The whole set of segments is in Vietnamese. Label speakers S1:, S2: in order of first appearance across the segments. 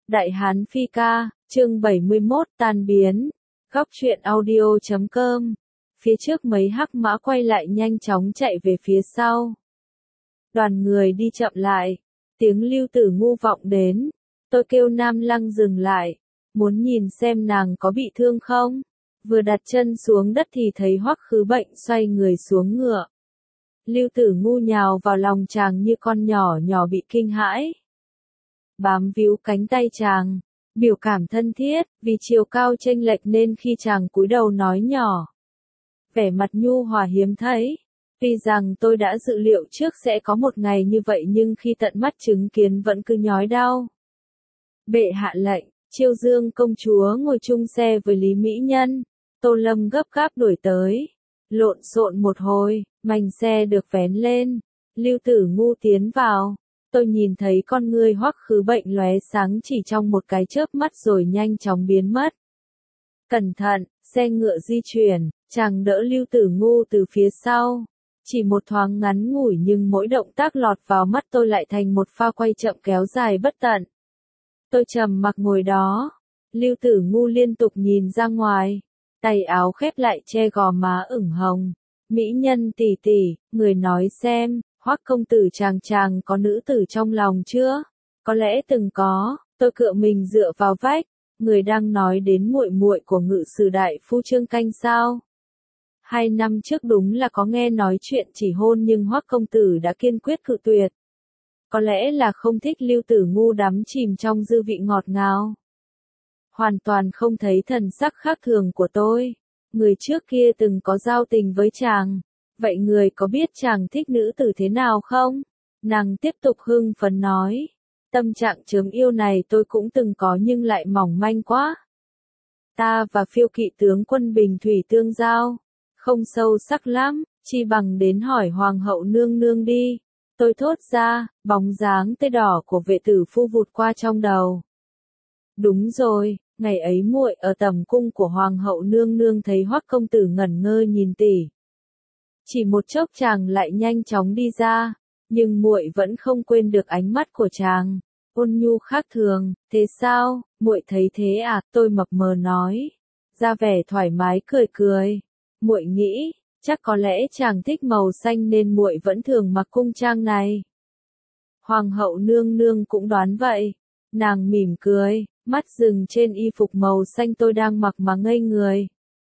S1: Đại Hán Phi Ca, chương 71 tan biến. Góc truyện audio.com. Phía trước mấy hắc mã quay lại nhanh chóng chạy về phía sau. Đoàn người đi chậm lại. Tiếng Lưu Tử Ngu vọng đến. Tôi kêu Nam Lăng dừng lại. Muốn nhìn xem nàng có bị thương không? Vừa đặt chân xuống đất thì thấy Hoắc Khứ Bệnh xoay người xuống ngựa. Lưu Tử Ngu nhào vào lòng chàng như con nhỏ nhỏ bị kinh hãi. Bám víu cánh tay chàng, biểu cảm thân thiết, vì chiều cao chênh lệch nên khi chàng cúi đầu nói nhỏ. Vẻ mặt nhu hòa hiếm thấy, tuy rằng tôi đã dự liệu trước sẽ có một ngày như vậy nhưng khi tận mắt chứng kiến vẫn cứ nhói đau. Bệ hạ lệnh, Chiêu Dương công chúa ngồi chung xe với Lý Mỹ Nhân, Tô Lâm gấp gáp đuổi tới. Lộn xộn một hồi, mành xe được vén lên, Lưu Tử Ngu tiến vào. Tôi nhìn thấy con ngươi Hoắc Khứ Bệnh lóe sáng chỉ trong một cái chớp mắt rồi nhanh chóng biến mất. Cẩn thận, xe ngựa di chuyển, chàng đỡ Lưu Tử Ngu từ phía sau. Chỉ một thoáng ngắn ngủi nhưng mỗi động tác lọt vào mắt tôi lại thành một pha quay chậm kéo dài bất tận. Tôi trầm mặc ngồi đó. Lưu Tử Ngu liên tục nhìn ra ngoài. Tay áo khép lại che gò má ửng hồng. Mỹ Nhân tỷ tỷ, người nói xem. Hoắc công tử chàng có nữ tử trong lòng chưa? Có lẽ từng có. Tôi cựa mình dựa vào vách. Người đang nói đến muội muội của ngự sử đại phu Trương Canh sao? 2 năm trước đúng là có nghe nói chuyện chỉ hôn nhưng Hoắc công tử đã kiên quyết cự tuyệt. Có lẽ là không thích Lưu Tử Ngu đắm chìm trong dư vị ngọt ngào. Hoàn toàn không thấy thần sắc khác thường của tôi. Người trước kia từng có giao tình với chàng. Vậy người có biết chàng thích nữ tử thế nào không? Nàng tiếp tục hưng phấn nói. Tâm trạng chớm yêu này tôi cũng từng có nhưng lại mỏng manh quá. Ta và Phiêu Kỵ tướng quân Bình Thủy tương giao. Không sâu sắc lắm, chi bằng đến hỏi Hoàng hậu nương nương đi. Tôi thốt ra, bóng dáng tê đỏ của vệ tử phu vụt qua trong đầu. Đúng rồi, ngày ấy muội ở tầm cung của Hoàng hậu nương nương thấy Hoắc công tử ngẩn ngơ nhìn tỷ. Chỉ một chốc chàng lại nhanh chóng đi ra, nhưng muội vẫn không quên được ánh mắt của chàng, ôn nhu khác thường. Thế sao, muội thấy thế à? Tôi mập mờ nói, ra vẻ thoải mái cười cười. Muội nghĩ, chắc có lẽ chàng thích màu xanh nên muội vẫn thường mặc cung trang này. Hoàng hậu nương nương cũng đoán vậy. Nàng mỉm cười, mắt dừng trên y phục màu xanh tôi đang mặc mà ngây người.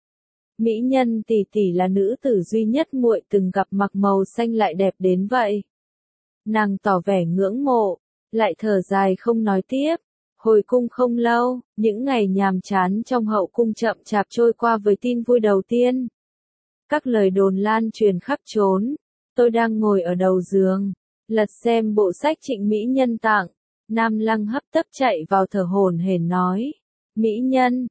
S1: Mỹ Nhân tỷ tỷ là nữ tử duy nhất muội từng gặp mặc màu xanh lại đẹp đến vậy. Nàng tỏ vẻ ngưỡng mộ, lại thở dài không nói tiếp. Hồi cung không lâu, những ngày nhàm chán trong hậu cung chậm chạp trôi qua với tin vui đầu tiên. Các lời đồn lan truyền khắp trốn. Tôi đang ngồi ở đầu giường, lật xem bộ sách Trịnh Mỹ Nhân tặng. Nam Lăng hấp tấp chạy vào thở hổn hển nói. Mỹ Nhân,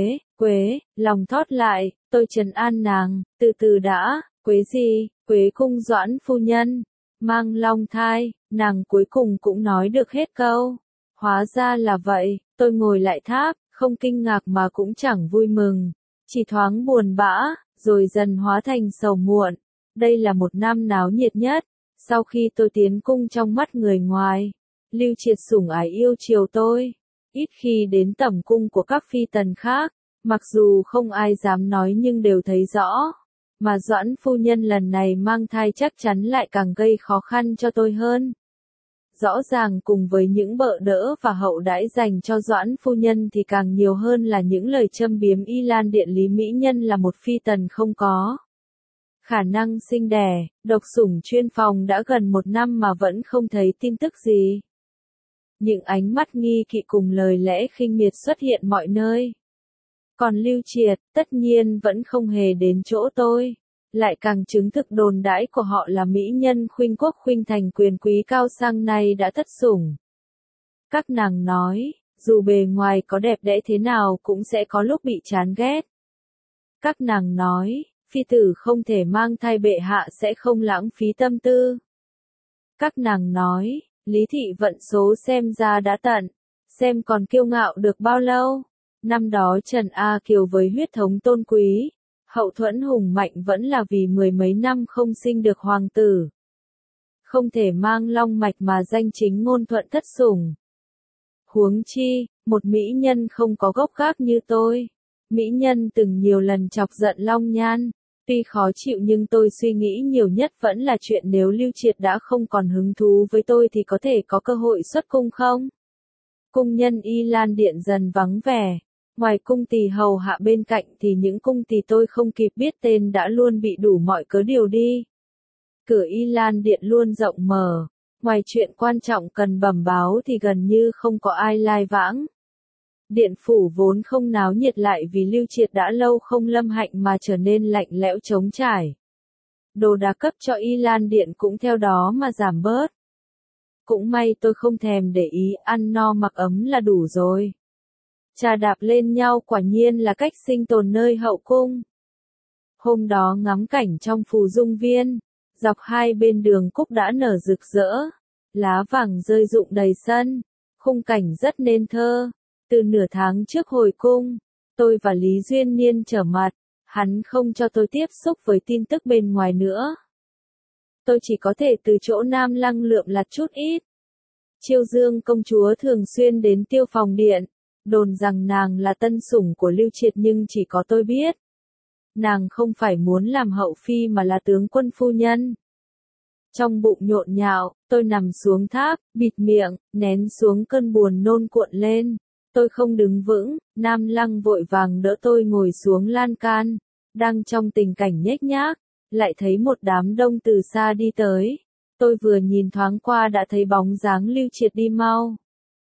S1: Quế, lòng thót lại, tôi trấn an nàng, từ từ đã, Quế gì, Quế cung Doãn phu nhân, mang long thai, nàng cuối cùng cũng nói được hết câu. Hóa ra là vậy, tôi ngồi lại tháp, không kinh ngạc mà cũng chẳng vui mừng, chỉ thoáng buồn bã, rồi dần hóa thành sầu muộn. Đây là một năm náo nhiệt nhất, sau khi tôi tiến cung trong mắt người ngoài. Lưu Triệt sủng ái yêu chiều tôi, ít khi đến tẩm cung của các phi tần khác, mặc dù không ai dám nói nhưng đều thấy rõ, mà Doãn phu nhân lần này mang thai chắc chắn lại càng gây khó khăn cho tôi hơn. Rõ ràng cùng với những bợ đỡ và hậu đãi dành cho Doãn phu nhân thì càng nhiều hơn là những lời châm biếm Y Lan Điện Lý Mỹ Nhân là một phi tần không có khả năng sinh đẻ, độc sủng chuyên phòng đã gần 1 năm mà vẫn không thấy tin tức gì. Những ánh mắt nghi kỵ cùng lời lẽ khinh miệt xuất hiện mọi nơi. Còn Lưu Triệt, tất nhiên vẫn không hề đến chỗ tôi. Lại càng chứng thực đồn đãi của họ là mỹ nhân khuynh quốc khuynh thành quyền quý cao sang nay đã thất sủng. Các nàng nói, dù bề ngoài có đẹp đẽ thế nào cũng sẽ có lúc bị chán ghét. Các nàng nói, phi tử không thể mang thai bệ hạ sẽ không lãng phí tâm tư. Các nàng nói, Lý thị vận số xem ra đã tận, xem còn kiêu ngạo được bao lâu. Năm đó Trần A Kiều với huyết thống tôn quý, hậu thuẫn hùng mạnh vẫn là vì 10 mấy năm không sinh được hoàng tử. Không thể mang long mạch mà danh chính ngôn thuận thất sủng. Huống chi, một mỹ nhân không có gốc gác như tôi. Mỹ nhân từng nhiều lần chọc giận Long Nhan. Tuy khó chịu nhưng tôi suy nghĩ nhiều nhất vẫn là chuyện nếu Lưu Triệt đã không còn hứng thú với tôi thì có thể có cơ hội xuất cung không? Cung nhân Y Lan Điện dần vắng vẻ. Ngoài cung tỳ hầu hạ bên cạnh thì những cung tỳ tôi không kịp biết tên đã luôn bị đủ mọi cớ điều đi. Cửa Y Lan Điện luôn rộng mở. Ngoài chuyện quan trọng cần bẩm báo thì gần như không có ai lai vãng. Điện phủ vốn không náo nhiệt lại vì Lưu Triệt đã lâu không lâm hạnh mà trở nên lạnh lẽo trống trải. Đồ đạc cấp cho Y Lan Điện cũng theo đó mà giảm bớt. Cũng may tôi không thèm để ý, ăn no mặc ấm là đủ rồi. Chà đạp lên nhau quả nhiên là cách sinh tồn nơi hậu cung. Hôm đó ngắm cảnh trong Phù Dung Viên, dọc hai bên đường cúc đã nở rực rỡ, lá vàng rơi rụng đầy sân, khung cảnh rất nên thơ. Từ nửa tháng trước hồi cung, tôi và Lý Duyên Niên trở mặt, hắn không cho tôi tiếp xúc với tin tức bên ngoài nữa. Tôi chỉ có thể từ chỗ Nam Lăng lượm lặt chút ít. Chiêu Dương công chúa thường xuyên đến Tiêu Phòng Điện, đồn rằng nàng là tân sủng của Lưu Triệt nhưng chỉ có tôi biết. Nàng không phải muốn làm hậu phi mà là tướng quân phu nhân. Trong bụng nhộn nhạo, tôi nằm xuống tháp, bịt miệng, nén xuống cơn buồn nôn cuộn lên. Tôi không đứng vững, Nam Lăng vội vàng đỡ tôi ngồi xuống lan can. Đang trong tình cảnh nhếch nhác, lại thấy một đám đông từ xa đi tới. Tôi vừa nhìn thoáng qua đã thấy bóng dáng Lưu Triệt đi mau.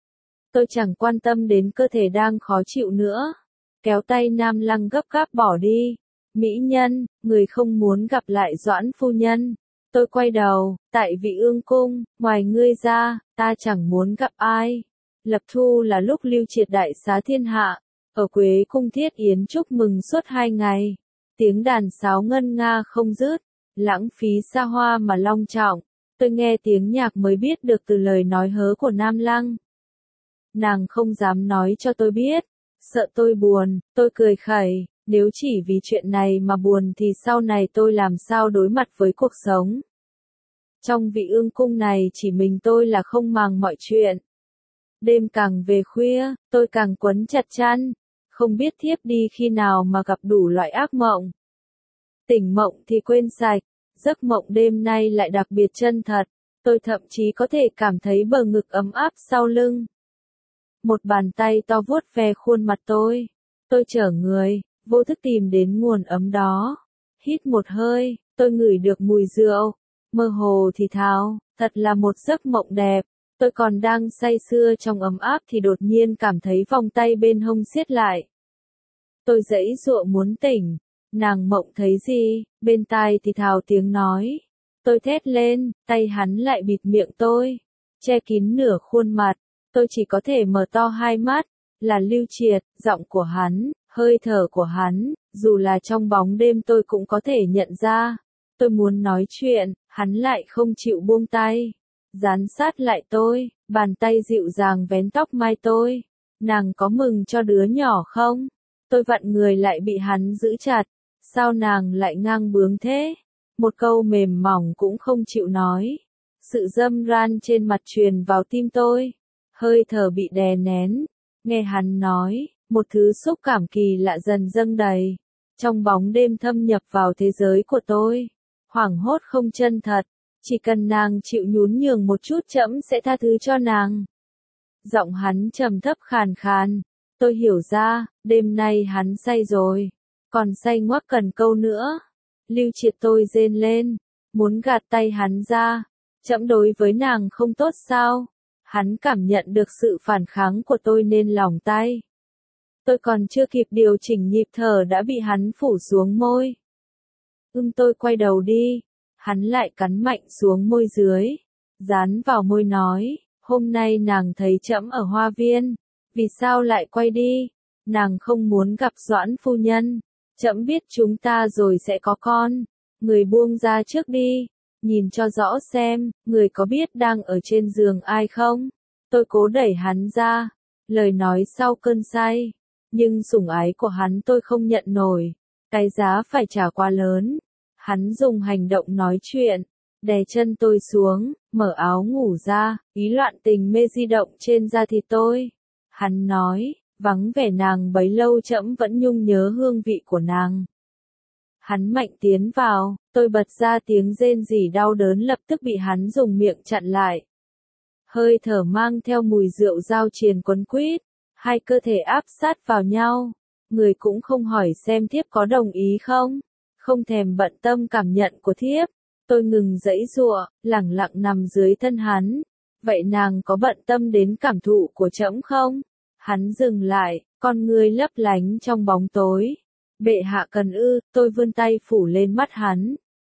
S1: Tôi chẳng quan tâm đến cơ thể đang khó chịu nữa. Kéo tay Nam Lăng gấp gáp bỏ đi. Mỹ nhân, người không muốn gặp lại Doãn phu nhân. Tôi quay đầu, tại Vị Ương cung, ngoài ngươi ra, ta chẳng muốn gặp ai. Lập thu là lúc Lưu Triệt đại xá thiên hạ. Ở Quế cung thiết yến chúc mừng suốt 2 ngày. Tiếng đàn sáo ngân nga không dứt, lãng phí xa hoa mà long trọng. Tôi nghe tiếng nhạc mới biết được từ lời nói hớ của Nam Lăng. Nàng không dám nói cho tôi biết, sợ tôi buồn, tôi cười khẩy, nếu chỉ vì chuyện này mà buồn thì sau này tôi làm sao đối mặt với cuộc sống. Trong Vị Ương cung này chỉ mình tôi là không màng mọi chuyện. Đêm càng về khuya, tôi càng quấn chặt chăn, không biết thiếp đi khi nào mà gặp đủ loại ác mộng. Tỉnh mộng thì quên sạch, giấc mộng đêm nay lại đặc biệt chân thật, tôi thậm chí có thể cảm thấy bờ ngực ấm áp sau lưng. Một bàn tay to vuốt ve khuôn mặt tôi trở người, vô thức tìm đến nguồn ấm đó. Hít một hơi, tôi ngửi được mùi rượu, mơ hồ thì thào, thật là một giấc mộng đẹp. Tôi còn đang say sưa trong ấm áp thì đột nhiên cảm thấy vòng tay bên hông siết lại. Tôi giãy giụa muốn tỉnh. Nàng mộng thấy gì? Bên tai thì thào tiếng nói. Tôi thét lên, tay hắn lại bịt miệng tôi, che kín nửa khuôn mặt. Tôi chỉ có thể mở to hai mắt. Là Lưu Triệt, giọng của hắn, hơi thở của hắn, dù là trong bóng đêm tôi cũng có thể nhận ra. Tôi muốn nói chuyện, hắn lại không chịu buông tay. Dán sát lại tôi, bàn tay dịu dàng vén tóc mai tôi. Nàng có mừng cho đứa nhỏ không? Tôi vặn người lại bị hắn giữ chặt. Sao nàng lại ngang bướng thế? Một câu mềm mỏng cũng không chịu nói. Sự dâm ran trên mặt truyền vào tim tôi. Hơi thở bị đè nén. Nghe hắn nói, một thứ xúc cảm kỳ lạ dần dâng đầy. Trong bóng đêm thâm nhập vào thế giới của tôi. Hoảng hốt không chân thật. Chỉ cần nàng chịu nhún nhường một chút trẫm sẽ tha thứ cho nàng. Giọng hắn trầm thấp khàn khàn. Tôi hiểu ra, đêm nay hắn say rồi. Còn say ngoắc cần câu nữa. Lưu Triệt tôi rên lên. Muốn gạt tay hắn ra. Trẫm đối với nàng không tốt sao? Hắn cảm nhận được sự phản kháng của tôi nên lỏng tay. Tôi còn chưa kịp điều chỉnh nhịp thở đã bị hắn phủ xuống môi. Tôi quay đầu đi. Hắn lại cắn mạnh xuống môi dưới. Dán vào môi nói. Hôm nay nàng thấy trẫm ở hoa viên. Vì sao lại quay đi? Nàng không muốn gặp Doãn phu nhân. Trẫm biết chúng ta rồi sẽ có con. Người buông ra trước đi. Nhìn cho rõ xem, người có biết đang ở trên giường ai không? Tôi cố đẩy hắn ra. Lời nói sau cơn say. Nhưng sủng ái của hắn tôi không nhận nổi. Cái giá phải trả quá lớn. Hắn dùng hành động nói chuyện. Đè chân tôi xuống, mở áo ngủ ra, ý loạn tình mê di động trên da thịt tôi. Hắn nói, vắng vẻ nàng bấy lâu trẫm vẫn nhung nhớ hương vị của nàng. Hắn mạnh tiến vào, tôi bật ra tiếng rên rỉ đau đớn lập tức bị hắn dùng miệng chặn lại. Hơi thở mang theo mùi rượu giao triền quấn quýt, hai cơ thể áp sát vào nhau, người cũng không hỏi xem thiếp có đồng ý không, không thèm bận tâm cảm nhận của thiếp, tôi ngừng giãy giụa, lẳng lặng nằm dưới thân hắn, vậy nàng có bận tâm đến cảm thụ của trẫm không? Hắn dừng lại, con ngươi lấp lánh trong bóng tối. Bệ hạ cần ư, tôi vươn tay phủ lên mắt hắn.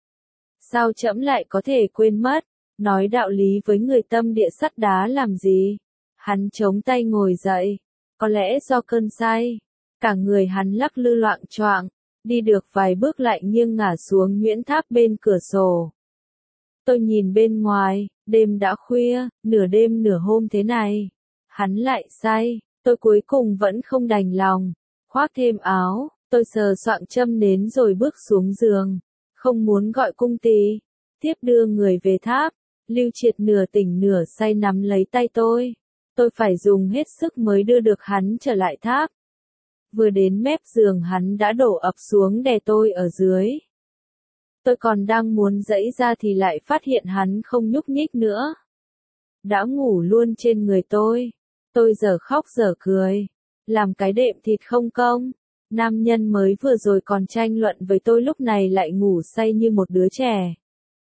S1: Sao trẫm lại có thể quên mất, nói đạo lý với người tâm địa sắt đá làm gì? Hắn chống tay ngồi dậy, có lẽ do cơn say, cả người hắn lắc lư loạng choạng, đi được vài bước lại nghiêng ngả xuống nhuyễn tháp bên cửa sổ. Tôi nhìn bên ngoài, đêm đã khuya, nửa đêm nửa hôm thế này. Hắn lại say, tôi cuối cùng vẫn không đành lòng, khoác thêm áo, tôi sờ soạng châm nến rồi bước xuống giường, không muốn gọi cung tỳ. Tiếp đưa người về tháp, Lưu Triệt nửa tỉnh nửa say nắm lấy tay tôi phải dùng hết sức mới đưa được hắn trở lại tháp. Vừa đến mép giường hắn đã đổ ập xuống đè tôi ở dưới. Tôi còn đang muốn giãy ra thì lại phát hiện hắn không nhúc nhích nữa. Đã ngủ luôn trên người tôi giờ khóc giờ cười, làm cái đệm thịt không công. Nam nhân mới vừa rồi còn tranh luận với tôi lúc này lại ngủ say như một đứa trẻ.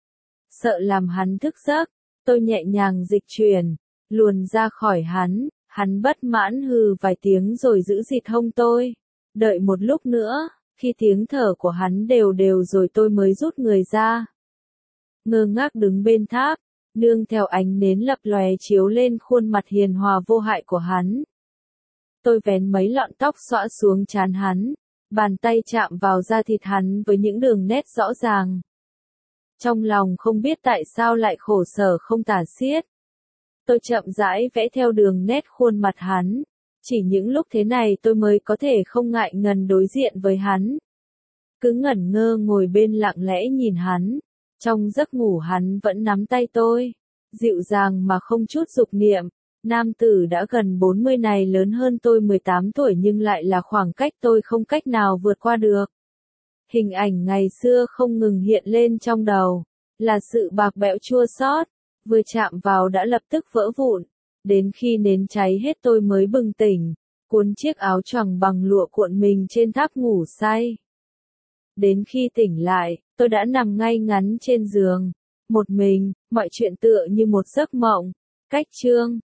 S1: Sợ làm hắn thức giấc, tôi nhẹ nhàng dịch chuyển, luồn ra khỏi hắn bất mãn hừ vài tiếng rồi giữ dịt hông tôi. Đợi một lúc nữa, khi tiếng thở của hắn đều đều rồi tôi mới rút người ra. Ngơ ngác đứng bên tháp, nương theo ánh nến lập lòe chiếu lên khuôn mặt hiền hòa vô hại của hắn. Tôi vén mấy lọn tóc xõa xuống trán hắn, bàn tay chạm vào da thịt hắn với những đường nét rõ ràng. Trong lòng không biết tại sao lại khổ sở không tả xiết. Tôi chậm rãi vẽ theo đường nét khuôn mặt hắn, chỉ những lúc thế này tôi mới có thể không ngại ngần đối diện với hắn. Cứ ngẩn ngơ ngồi bên lặng lẽ nhìn hắn, trong giấc ngủ hắn vẫn nắm tay tôi, dịu dàng mà không chút dục niệm. Nam tử đã gần 40 này lớn hơn tôi 18 tuổi nhưng lại là khoảng cách tôi không cách nào vượt qua được. Hình ảnh ngày xưa không ngừng hiện lên trong đầu, là sự bạc bẽo chua xót, vừa chạm vào đã lập tức vỡ vụn, đến khi nến cháy hết tôi mới bừng tỉnh, cuốn chiếc áo choàng bằng lụa cuộn mình trên tháp ngủ say. Đến khi tỉnh lại, tôi đã nằm ngay ngắn trên giường, một mình, mọi chuyện tựa như một giấc mộng. Cách chương